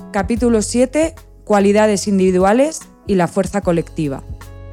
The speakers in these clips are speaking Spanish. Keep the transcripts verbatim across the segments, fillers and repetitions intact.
Capítulo siete. Cualidades individuales y la fuerza colectiva.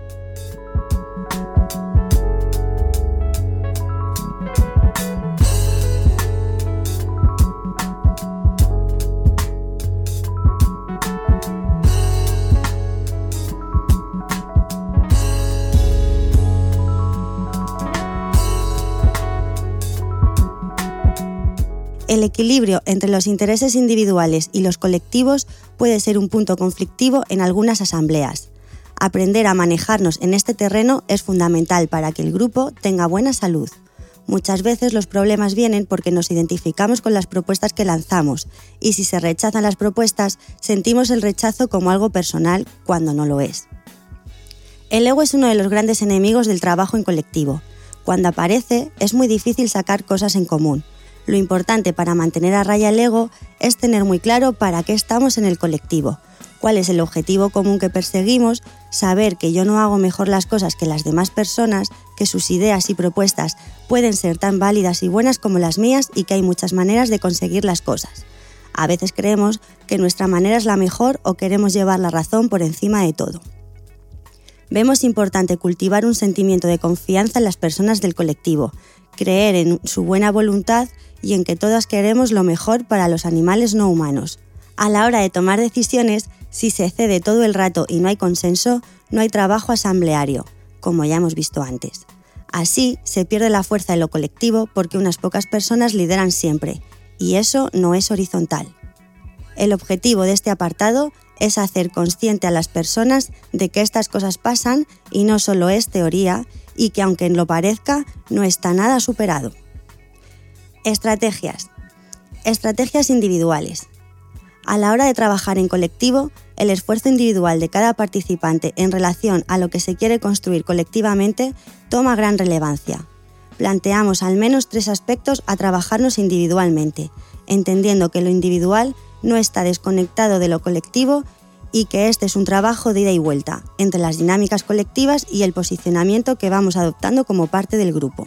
El equilibrio entre los intereses individuales y los colectivos puede ser un punto conflictivo en algunas asambleas. Aprender a manejarnos en este terreno es fundamental para que el grupo tenga buena salud. Muchas veces los problemas vienen porque nos identificamos con las propuestas que lanzamos y si se rechazan las propuestas, sentimos el rechazo como algo personal cuando no lo es. El ego es uno de los grandes enemigos del trabajo en colectivo. Cuando aparece, es muy difícil sacar cosas en común. Lo importante para mantener a raya el ego es tener muy claro para qué estamos en el colectivo, cuál es el objetivo común que perseguimos, saber que yo no hago mejor las cosas que las demás personas, que sus ideas y propuestas pueden ser tan válidas y buenas como las mías y que hay muchas maneras de conseguir las cosas. A veces creemos que nuestra manera es la mejor o queremos llevar la razón por encima de todo. Vemos importante cultivar un sentimiento de confianza en las personas del colectivo, creer en su buena voluntad y en que todas queremos lo mejor para los animales no humanos. A la hora de tomar decisiones, si se cede todo el rato y no hay consenso, no hay trabajo asambleario, como ya hemos visto antes. Así, se pierde la fuerza de lo colectivo porque unas pocas personas lideran siempre, y eso no es horizontal. El objetivo de este apartado es hacer consciente a las personas de que estas cosas pasan y no solo es teoría, y que aunque lo parezca, no está nada superado. Estrategias. Estrategias individuales. A la hora de trabajar en colectivo, el esfuerzo individual de cada participante en relación a lo que se quiere construir colectivamente toma gran relevancia. Planteamos al menos tres aspectos a trabajarnos individualmente, entendiendo que lo individual no está desconectado de lo colectivo y que este es un trabajo de ida y vuelta entre las dinámicas colectivas y el posicionamiento que vamos adoptando como parte del grupo.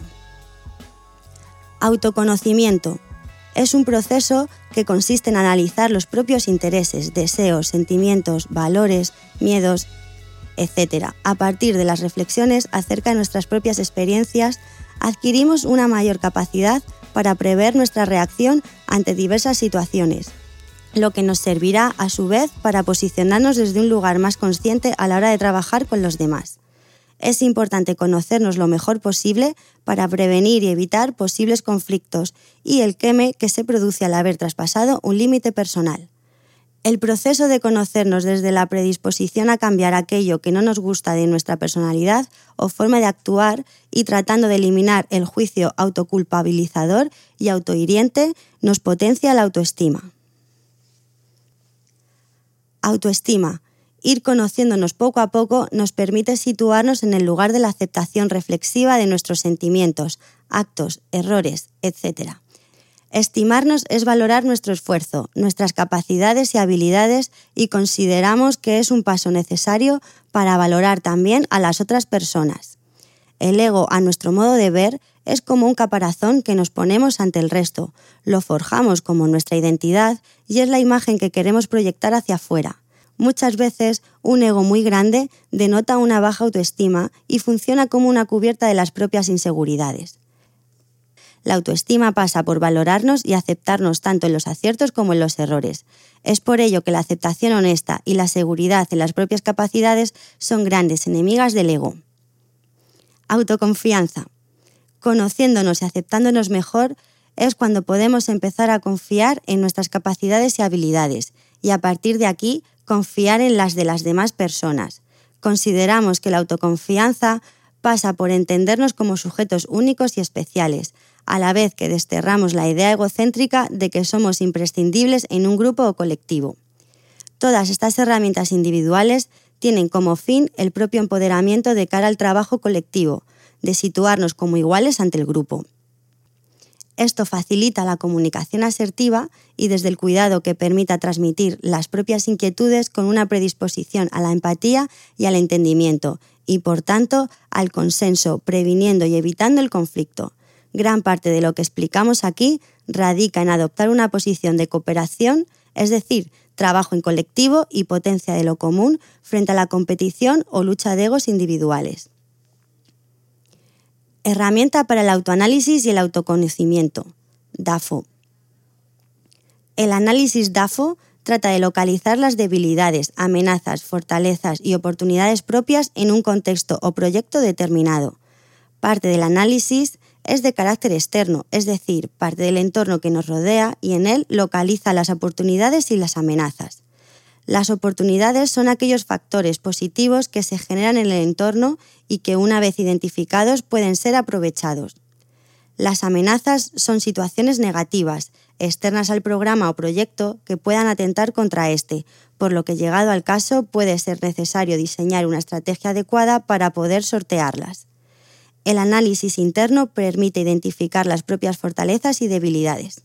Autoconocimiento. Es un proceso que consiste en analizar los propios intereses, deseos, sentimientos, valores, miedos, etcétera. A partir de las reflexiones acerca de nuestras propias experiencias, adquirimos una mayor capacidad para prever nuestra reacción ante diversas situaciones, lo que nos servirá a su vez para posicionarnos desde un lugar más consciente a la hora de trabajar con los demás. Es importante conocernos lo mejor posible para prevenir y evitar posibles conflictos y el queme que se produce al haber traspasado un límite personal. El proceso de conocernos desde la predisposición a cambiar aquello que no nos gusta de nuestra personalidad o forma de actuar y tratando de eliminar el juicio autoculpabilizador y autohiriente nos potencia la autoestima. Autoestima. Ir conociéndonos poco a poco nos permite situarnos en el lugar de la aceptación reflexiva de nuestros sentimientos, actos, errores, etcétera. Estimarnos es valorar nuestro esfuerzo, nuestras capacidades y habilidades y consideramos que es un paso necesario para valorar también a las otras personas. El ego, a nuestro modo de ver, es como un caparazón que nos ponemos ante el resto, lo forjamos como nuestra identidad y es la imagen que queremos proyectar hacia afuera. Muchas veces, un ego muy grande denota una baja autoestima y funciona como una cubierta de las propias inseguridades. La autoestima pasa por valorarnos y aceptarnos tanto en los aciertos como en los errores. Es por ello que la aceptación honesta y la seguridad en las propias capacidades son grandes enemigas del ego. Autoconfianza. Conociéndonos y aceptándonos mejor es cuando podemos empezar a confiar en nuestras capacidades y habilidades y a partir de aquí confiar en las de las demás personas. Consideramos que la autoconfianza pasa por entendernos como sujetos únicos y especiales, a la vez que desterramos la idea egocéntrica de que somos imprescindibles en un grupo o colectivo. Todas estas herramientas individuales tienen como fin el propio empoderamiento de cara al trabajo colectivo, de situarnos como iguales ante el grupo. Esto facilita la comunicación asertiva y desde el cuidado que permita transmitir las propias inquietudes con una predisposición a la empatía y al entendimiento y, por tanto, al consenso, previniendo y evitando el conflicto. Gran parte de lo que explicamos aquí radica en adoptar una posición de cooperación, es decir, trabajo en colectivo y potencia de lo común frente a la competición o lucha de egos individuales. Herramienta para el autoanálisis y el autoconocimiento, D A F O. El análisis D A F O trata de localizar las debilidades, amenazas, fortalezas y oportunidades propias en un contexto o proyecto determinado. Parte del análisis es de carácter externo, es decir, parte del entorno que nos rodea y en él localiza las oportunidades y las amenazas. Las oportunidades son aquellos factores positivos que se generan en el entorno y que una vez identificados pueden ser aprovechados. Las amenazas son situaciones negativas, externas al programa o proyecto que puedan atentar contra este, por lo que llegado al caso puede ser necesario diseñar una estrategia adecuada para poder sortearlas. El análisis interno permite identificar las propias fortalezas y debilidades.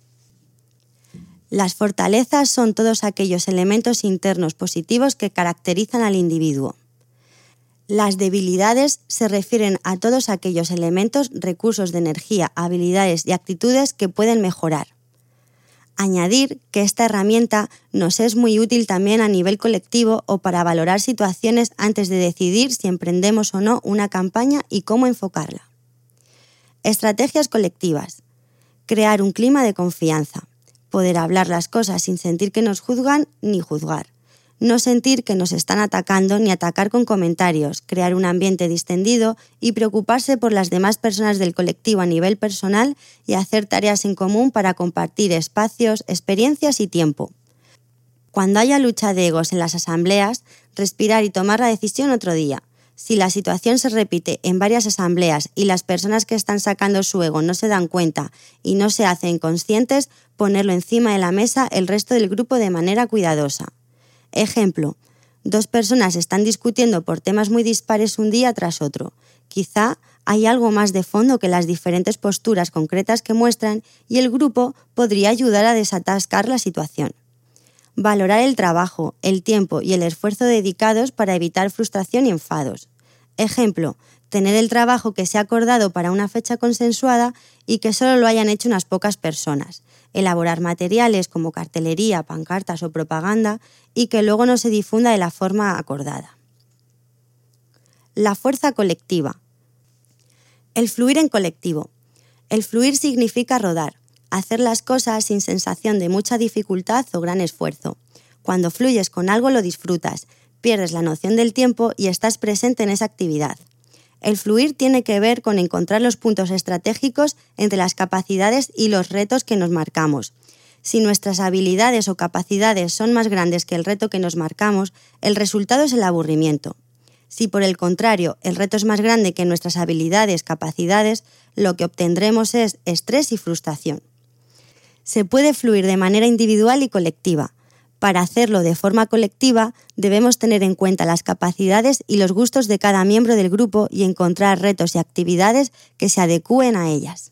Las fortalezas son todos aquellos elementos internos positivos que caracterizan al individuo. Las debilidades se refieren a todos aquellos elementos, recursos de energía, habilidades y actitudes que pueden mejorar. Añadir que esta herramienta nos es muy útil también a nivel colectivo o para valorar situaciones antes de decidir si emprendemos o no una campaña y cómo enfocarla. Estrategias colectivas. Crear un clima de confianza. Poder hablar las cosas sin sentir que nos juzgan ni juzgar. No sentir que nos están atacando ni atacar con comentarios, crear un ambiente distendido y preocuparse por las demás personas del colectivo a nivel personal y hacer tareas en común para compartir espacios, experiencias y tiempo. Cuando haya lucha de egos en las asambleas, respirar y tomar la decisión otro día. Si la situación se repite en varias asambleas y las personas que están sacando su ego no se dan cuenta y no se hacen conscientes, ponerlo encima de la mesa el resto del grupo de manera cuidadosa. Ejemplo, dos personas están discutiendo por temas muy dispares un día tras otro. Quizá hay algo más de fondo que las diferentes posturas concretas que muestran y el grupo podría ayudar a desatascar la situación. Valorar el trabajo, el tiempo y el esfuerzo dedicados para evitar frustración y enfados. Ejemplo, tener el trabajo que se ha acordado para una fecha consensuada y que solo lo hayan hecho unas pocas personas. Elaborar materiales como cartelería, pancartas o propaganda y que luego no se difunda de la forma acordada. La fuerza colectiva. El fluir en colectivo. El fluir significa rodar, hacer las cosas sin sensación de mucha dificultad o gran esfuerzo. Cuando fluyes con algo lo disfrutas, pierdes la noción del tiempo y estás presente en esa actividad. El fluir tiene que ver con encontrar los puntos estratégicos entre las capacidades y los retos que nos marcamos. Si nuestras habilidades o capacidades son más grandes que el reto que nos marcamos, el resultado es el aburrimiento. Si por el contrario el reto es más grande que nuestras habilidades, capacidades, lo que obtendremos es estrés y frustración. Se puede fluir de manera individual y colectiva. Para hacerlo de forma colectiva, debemos tener en cuenta las capacidades y los gustos de cada miembro del grupo y encontrar retos y actividades que se adecúen a ellas.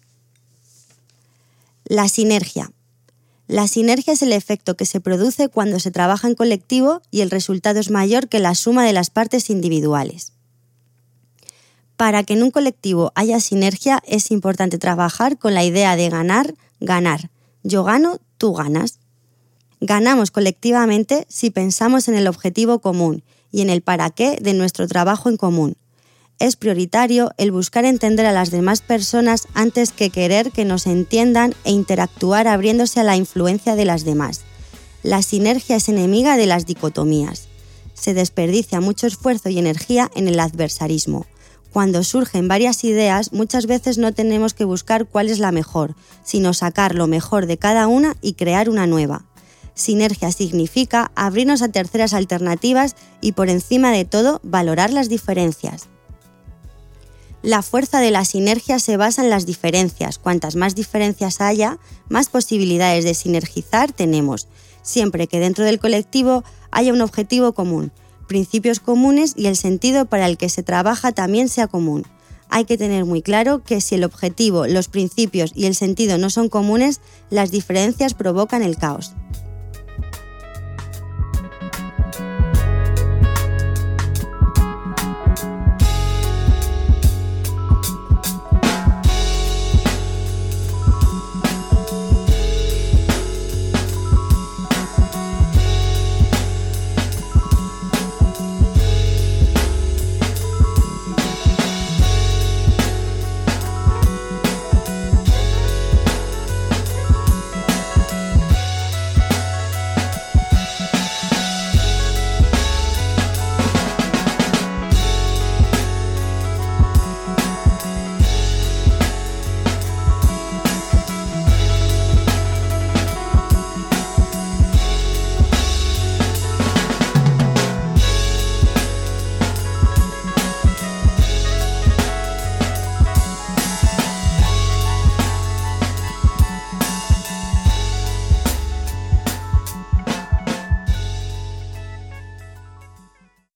La sinergia. La sinergia es el efecto que se produce cuando se trabaja en colectivo y el resultado es mayor que la suma de las partes individuales. Para que en un colectivo haya sinergia es importante trabajar con la idea de ganar, ganar. Yo gano, tú ganas. Ganamos colectivamente si pensamos en el objetivo común y en el para qué de nuestro trabajo en común. Es prioritario el buscar entender a las demás personas antes que querer que nos entiendan e interactuar abriéndose a la influencia de las demás. La sinergia es enemiga de las dicotomías. Se desperdicia mucho esfuerzo y energía en el adversarismo. Cuando surgen varias ideas, muchas veces no tenemos que buscar cuál es la mejor, sino sacar lo mejor de cada una y crear una nueva. Sinergia significa abrirnos a terceras alternativas y, por encima de todo, valorar las diferencias. La fuerza de la sinergia se basa en las diferencias. Cuantas más diferencias haya, más posibilidades de sinergizar tenemos, siempre que dentro del colectivo haya un objetivo común, principios comunes y el sentido para el que se trabaja también sea común. Hay que tener muy claro que si el objetivo, los principios y el sentido no son comunes, las diferencias provocan el caos.